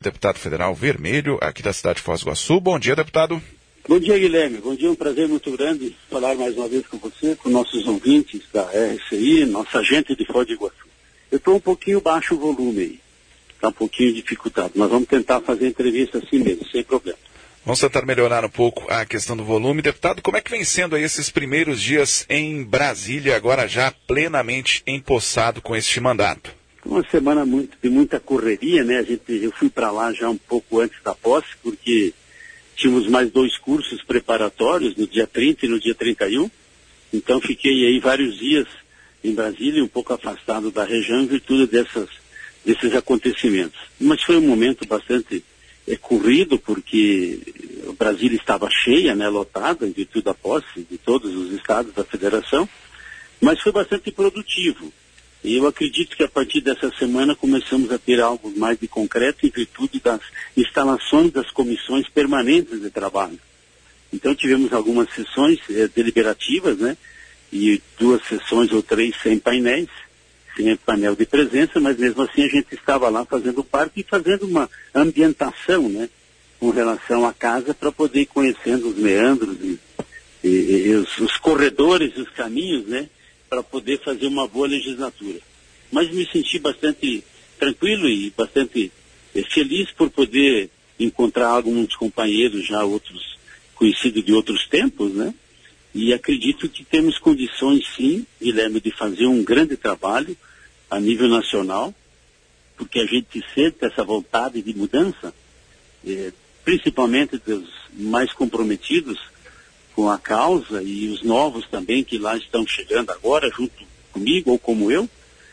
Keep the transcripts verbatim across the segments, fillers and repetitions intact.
deputado federal Vermelho, aqui da cidade de Foz do Iguaçu. Bom dia, deputado. Bom dia, Guilherme. Bom dia, um prazer muito grande falar mais uma vez com você, com nossos ouvintes da R C I, nossa gente de Foz do Iguaçu. Eu estou um pouquinho baixo o volume aí, está um pouquinho dificultado, mas vamos tentar fazer a entrevista assim mesmo, sem problema. Vamos tentar melhorar um pouco a questão do volume. Deputado, como é que vem sendo aí esses primeiros dias em Brasília, agora já plenamente empossado com este mandato? Uma semana muito, de muita correria, né? A gente, eu fui para lá já um pouco antes da posse, porque tínhamos mais dois cursos preparatórios, no dia trinta e no dia trinta e um. Então fiquei aí vários dias em Brasília, um pouco afastado da região, em virtude dessas, desses acontecimentos. Mas foi um momento bastante é, corrido, porque Brasília estava cheia, né, lotada, em virtude da posse de todos os estados da federação, mas foi bastante produtivo. E eu acredito que a partir dessa semana começamos a ter algo mais de concreto em virtude das instalações das comissões permanentes de trabalho. Então tivemos algumas sessões eh, deliberativas, né, e duas sessões ou três sem painéis, sem painel de presença, mas mesmo assim a gente estava lá fazendo parte e fazendo uma ambientação, né, com relação à casa, para poder ir conhecendo os meandros e, e, e os, os corredores, os caminhos, né, para poder fazer uma boa legislatura. Mas me senti bastante tranquilo e bastante eh, feliz por poder encontrar alguns companheiros, já outros conhecidos de outros tempos, né? E acredito que temos condições, sim, Guilherme, de fazer um grande trabalho a nível nacional, porque a gente sente essa vontade de mudança, eh, principalmente dos mais comprometidos com a causa e os novos também que lá estão chegando agora, junto comigo ou como eu,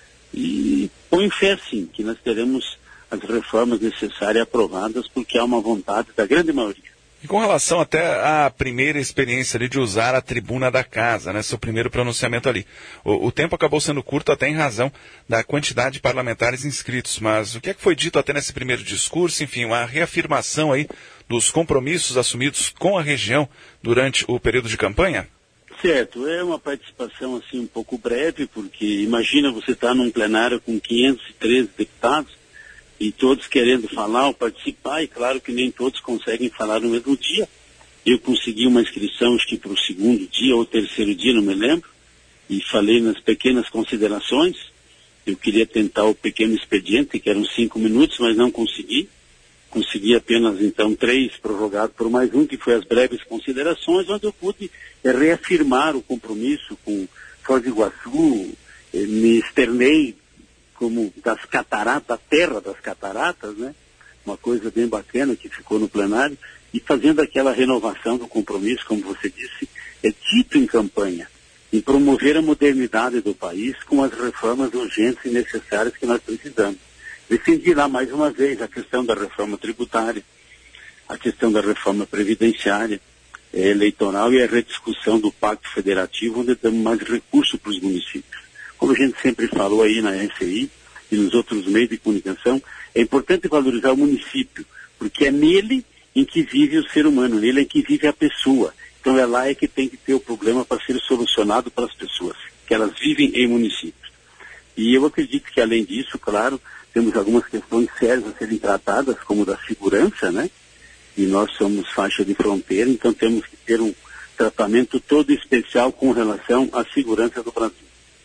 e põe fé, sim, que nós teremos as reformas necessárias aprovadas, porque há uma vontade da grande maioria. E com relação até à primeira experiência ali de usar a tribuna da casa, né, seu primeiro pronunciamento ali, o, o tempo acabou sendo curto até em razão da quantidade de parlamentares inscritos, mas o que é que foi dito até nesse primeiro discurso, enfim, uma reafirmação aí dos compromissos assumidos com a região durante o período de campanha? Certo, é uma participação assim um pouco breve, porque imagina você estar num plenário com quinhentos e treze deputados e todos querendo falar ou participar, e claro que nem todos conseguem falar no mesmo dia. Eu consegui uma inscrição, acho que para o segundo dia ou terceiro dia, não me lembro, e falei nas pequenas considerações. Eu queria tentar o pequeno expediente, que eram cinco minutos, mas não consegui. Consegui apenas, então, três, prorrogado por mais um, que foi as breves considerações, onde eu pude é, reafirmar o compromisso com Foz do Iguaçu, é, me externei como das cataratas, da terra das cataratas, né? Uma coisa bem bacana que ficou no plenário, e fazendo aquela renovação do compromisso, como você disse, é dito em campanha, em promover a modernidade do país com as reformas urgentes e necessárias que nós precisamos. Defendi lá mais uma vez a questão da reforma tributária, a questão da reforma previdenciária, eh, eleitoral e a rediscussão do Pacto Federativo, onde damos mais recursos para os municípios. Como a gente sempre falou aí na R C I e nos outros meios de comunicação, é importante valorizar o município, porque é nele em que vive o ser humano, nele é que vive a pessoa. Então é lá é que tem que ter o problema para ser solucionado para as pessoas, que elas vivem em municípios. E eu acredito que, além disso, claro, temos algumas questões sérias a serem tratadas, como da segurança, né? E nós somos faixa de fronteira, então temos que ter um tratamento todo especial com relação à segurança do Brasil.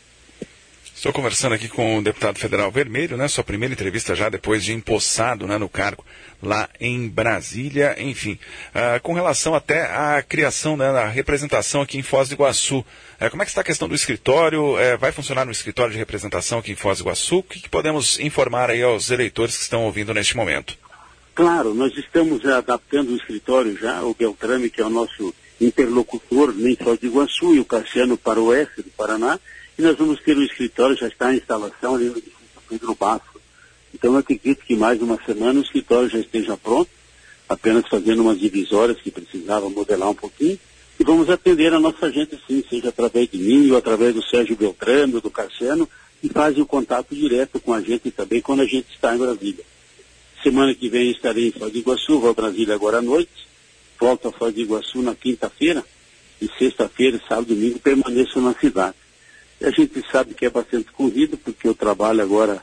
Estou conversando aqui com o deputado federal Vermelho, né? Sua primeira entrevista já depois de empossado, né, no cargo lá em Brasília, enfim. Uh, com relação até à criação, né, da representação aqui em Foz do Iguaçu, uh, como é que está a questão do escritório? Uh, vai funcionar no escritório de representação aqui em Foz do Iguaçu? O que, que podemos informar aí aos eleitores que estão ouvindo neste momento? Claro, nós estamos adaptando o escritório já, o Beltrame, que é o nosso interlocutor em Foz do Iguaçu, e o Cassiano para o oeste do Paraná, e nós vamos ter um escritório, já está em instalação ali no edifício Pedro Basco. Então eu acredito que mais uma semana o escritório já esteja pronto, apenas fazendo umas divisórias que precisava modelar um pouquinho, e vamos atender a nossa gente sim, seja através de mim ou através do Sérgio Beltrame ou do Cassiano, e fazem o contato direto com a gente também quando a gente está em Brasília. Semana que vem estarei em Foz do Iguaçu, vou a Brasília agora à noite, volto a Foz do Iguaçu na quinta-feira, e sexta-feira, sábado e domingo permaneço na cidade. A gente sabe que é bastante corrido, porque eu trabalho agora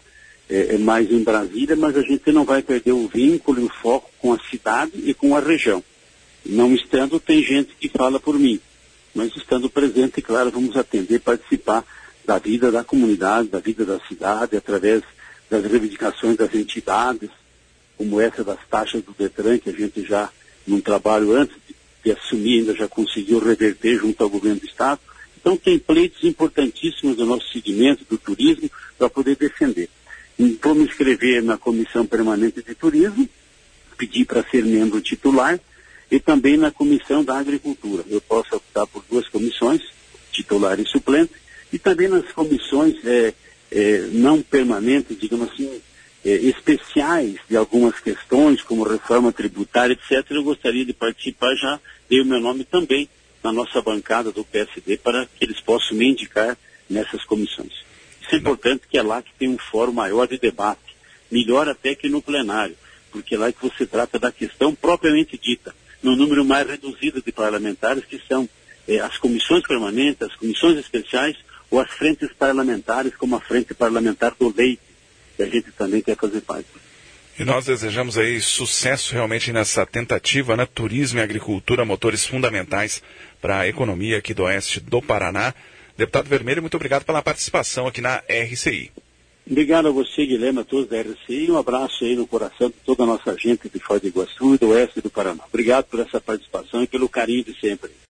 é, é mais em Brasília, mas a gente não vai perder o vínculo e o foco com a cidade e com a região. Não estando, tem gente que fala por mim, mas estando presente, claro, vamos atender, participar da vida da comunidade, da vida da cidade, através das reivindicações das entidades, como essa das taxas do Detran, que a gente já, num trabalho antes de, de assumir, ainda já conseguiu reverter junto ao governo do Estado. Então tem pleitos importantíssimos do nosso segmento, do turismo, para poder defender. Vou me inscrever na Comissão Permanente de Turismo, pedir para ser membro titular, e também na Comissão da Agricultura. Eu posso optar por duas comissões, titular e suplente, e também nas comissões é, é, não permanentes, digamos assim, é, especiais de algumas questões, como reforma tributária, etcétera. Eu gostaria de participar, já dei o meu nome também na nossa bancada do P S D para que eles possam me indicar nessas comissões. Isso é importante, que é lá que tem um fórum maior de debate, melhor até que no plenário, porque é lá que você trata da questão propriamente dita, no número mais reduzido de parlamentares, que são eh, as comissões permanentes, as comissões especiais ou as frentes parlamentares, como a Frente Parlamentar do Leite, que a gente também quer fazer parte. E nós desejamos aí sucesso realmente nessa tentativa, né? Turismo e agricultura, motores fundamentais para a economia aqui do oeste do Paraná. Deputado Vermelho, muito obrigado pela participação aqui na R C I. Obrigado a você, Guilherme, a todos da R C I. Um abraço aí no coração de toda a nossa gente de Foz do Iguaçu e do oeste do Paraná. Obrigado por essa participação e pelo carinho de sempre.